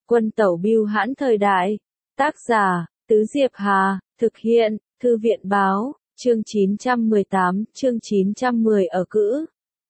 Quân tẩu bưu hãn thời đại. Tác giả, Tứ Diệp Hà, thực hiện, Thư viện báo, chương 918, chương 910 ở cữ.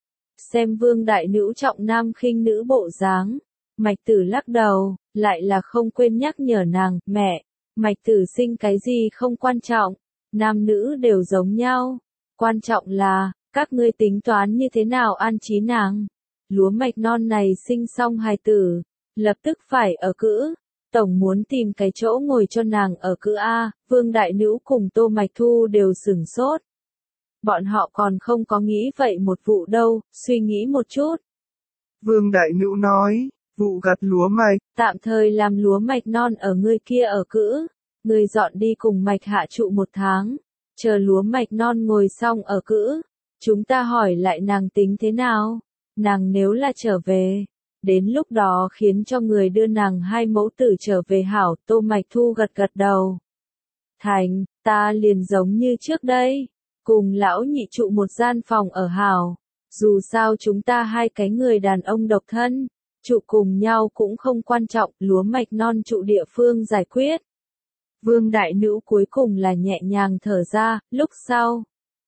Xem vương đại nữ trọng nam khinh nữ bộ dáng. Mạch Tử lắc đầu, lại là không quên nhắc nhở nàng, mẹ, Mạch Tử sinh cái gì không quan trọng, nam nữ đều giống nhau. Quan trọng là, các ngươi tính toán như thế nào an trí nàng. Lúa mạch non này sinh xong hài tử, lập tức phải ở cữ. Tổng muốn tìm cái chỗ ngồi cho nàng ở cữ A, vương đại nữ cùng Tô Mạch Thu đều sửng sốt. Bọn họ còn không có nghĩ vậy một vụ đâu, suy nghĩ một chút. Vương đại nữ nói, vụ gặt lúa mạch, tạm thời làm lúa mạch non ở ngươi kia ở cữ, ngươi dọn đi cùng Mạch Hạ trụ 1 tháng, chờ lúa mạch non ngồi xong ở cữ, chúng ta hỏi lại nàng tính thế nào, nàng nếu là trở về, đến lúc đó khiến cho người đưa nàng 2 mẫu tử trở về hảo. Tô Mạch Thu gật gật đầu. Thành, ta liền giống như trước đây, cùng lão nhị trụ một gian phòng ở hảo, dù sao chúng ta 2 cái người đàn ông độc thân, trụ cùng nhau cũng không quan trọng, lúa mạch non trụ địa phương giải quyết. Vương đại nữ cuối cùng là nhẹ nhàng thở ra, lúc sau.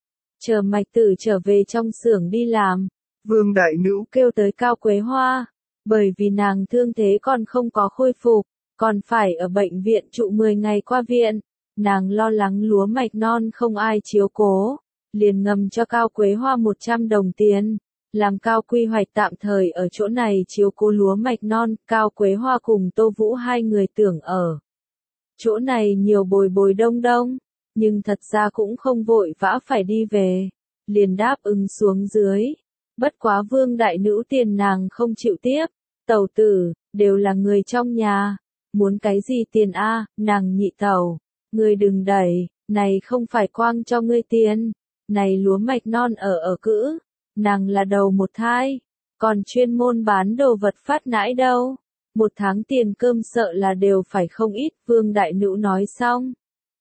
Chờ Mạch Tử trở về trong xưởng đi làm. Vương đại nữ kêu tới Cao Quế Hoa, bởi vì nàng thương thế còn không có khôi phục, còn phải ở bệnh viện trụ 10 ngày qua viện. Nàng lo lắng lúa mạch non không ai chiếu cố, liền ngầm cho Cao Quế Hoa 100 đồng tiền. Làm Cao quy hoạch tạm thời ở chỗ này chiếu cố lúa mạch non, Cao Quế Hoa cùng Tô Vũ 2 người tưởng ở chỗ này nhiều bồi bồi đông đông, nhưng thật ra cũng không vội vã phải đi về, liền đáp ứng xuống dưới. Bất quá vương đại nữ tiền nàng không chịu tiếp, tẩu tử, đều là người trong nhà, muốn cái gì tiền a, nàng nhị tẩu, ngươi đừng đẩy, này không phải quang cho ngươi tiền, này lúa mạch non ở cữ. Nàng là đầu một thai, còn chuyên môn bán đồ vật phát nãi đâu. 1 tháng tiền cơm sợ là đều phải không ít, vương đại nữ nói xong.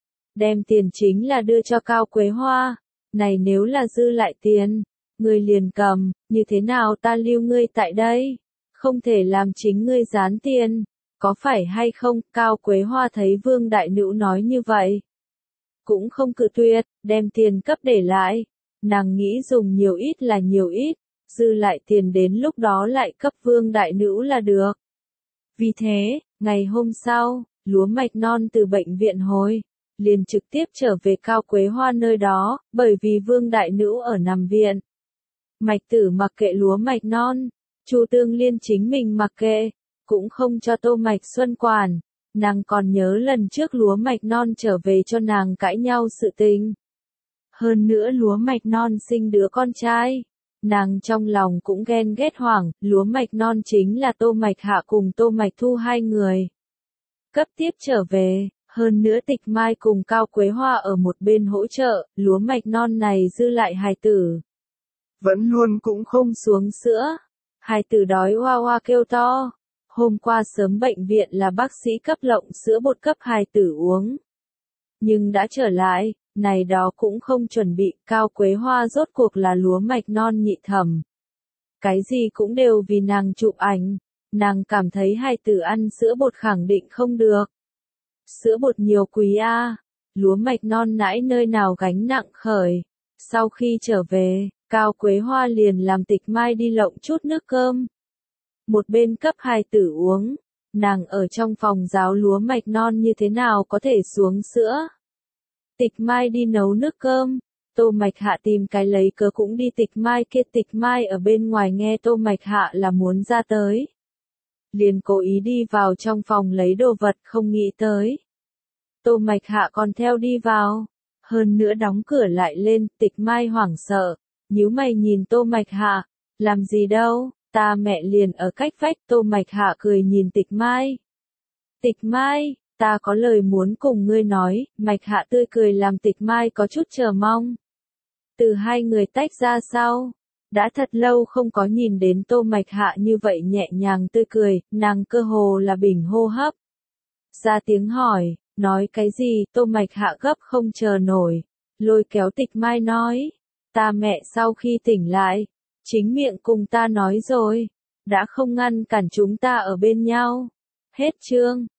Đem tiền chính là đưa cho Cao Quế Hoa, này nếu là dư lại tiền, ngươi liền cầm, như thế nào ta lưu ngươi tại đây, không thể làm chính ngươi gián tiền, có phải hay không? Cao Quế Hoa thấy vương đại nữ nói như vậy, cũng không cự tuyệt, đem tiền cấp để lại. Nàng nghĩ dùng nhiều ít là nhiều ít, dư lại tiền đến lúc đó lại cấp vương đại nữ là được. Vì thế, ngày hôm sau, lúa mạch non từ bệnh viện hồi, liền trực tiếp trở về Cao Quế Hoa nơi đó, bởi vì vương đại nữ ở nằm viện. Mạch Tử mặc kệ lúa mạch non, Chu Tương Liên chính mình mặc kệ, cũng không cho Tô Mạch Xuân quản. Nàng còn nhớ lần trước lúa mạch non trở về cho nàng cãi nhau sự tình. Hơn nữa lúa mạch non sinh đứa con trai, nàng trong lòng cũng ghen ghét hoảng, lúa mạch non chính là Tô Mạch Hạ cùng Tô Mạch Thu 2 người. Cấp tiếp trở về, hơn nữa Tịch Mai cùng Cao Quế Hoa ở một bên hỗ trợ, lúa mạch non này dư lại hài tử. Vẫn luôn cũng không xuống sữa, hài tử đói hoa hoa kêu to. Hôm qua sớm bệnh viện là bác sĩ cấp lộng sữa bột cấp hài tử uống. Nhưng đã trở lại, này đó cũng không chuẩn bị, Cao Quế Hoa rốt cuộc là lúa mạch non nhị thẩm. Cái gì cũng đều vì nàng chụp ảnh, nàng cảm thấy hài tử ăn sữa bột khẳng định không được. Sữa bột nhiều quý a, lúa mạch non nãi nơi nào gánh nặng khởi. Sau khi trở về, Cao Quế Hoa liền làm Tịch Mai đi lộng chút nước cơm. Một bên cấp hài tử uống, nàng ở trong phòng giáo lúa mạch non như thế nào có thể xuống sữa. Tịch Mai đi nấu nước cơm, Tô Mạch Hạ tìm cái lấy cớ cũng đi Tịch Mai kia. Tịch Mai ở bên ngoài nghe Tô Mạch Hạ là muốn ra tới, liền cố ý đi vào trong phòng lấy đồ vật, không nghĩ tới Tô Mạch Hạ còn theo đi vào, hơn nữa đóng cửa lại lên. Tịch Mai hoảng sợ, nhíu mày nhìn Tô Mạch Hạ, làm gì đâu, ta mẹ liền ở cách vách. Tô Mạch Hạ cười nhìn Tịch Mai. Tịch Mai, ta có lời muốn cùng ngươi nói. Mạch Hạ tươi cười làm Tịch Mai có chút chờ mong. Từ 2 người tách ra sau, đã thật lâu không có nhìn đến Tô Mạch Hạ như vậy nhẹ nhàng tươi cười, nàng cơ hồ là bình hô hấp. Ra tiếng hỏi, nói cái gì? Tô Mạch Hạ gấp không chờ nổi, lôi kéo Tịch Mai nói, ta mẹ sau khi tỉnh lại, chính miệng cùng ta nói rồi, đã không ngăn cản chúng ta ở bên nhau. Hết chương.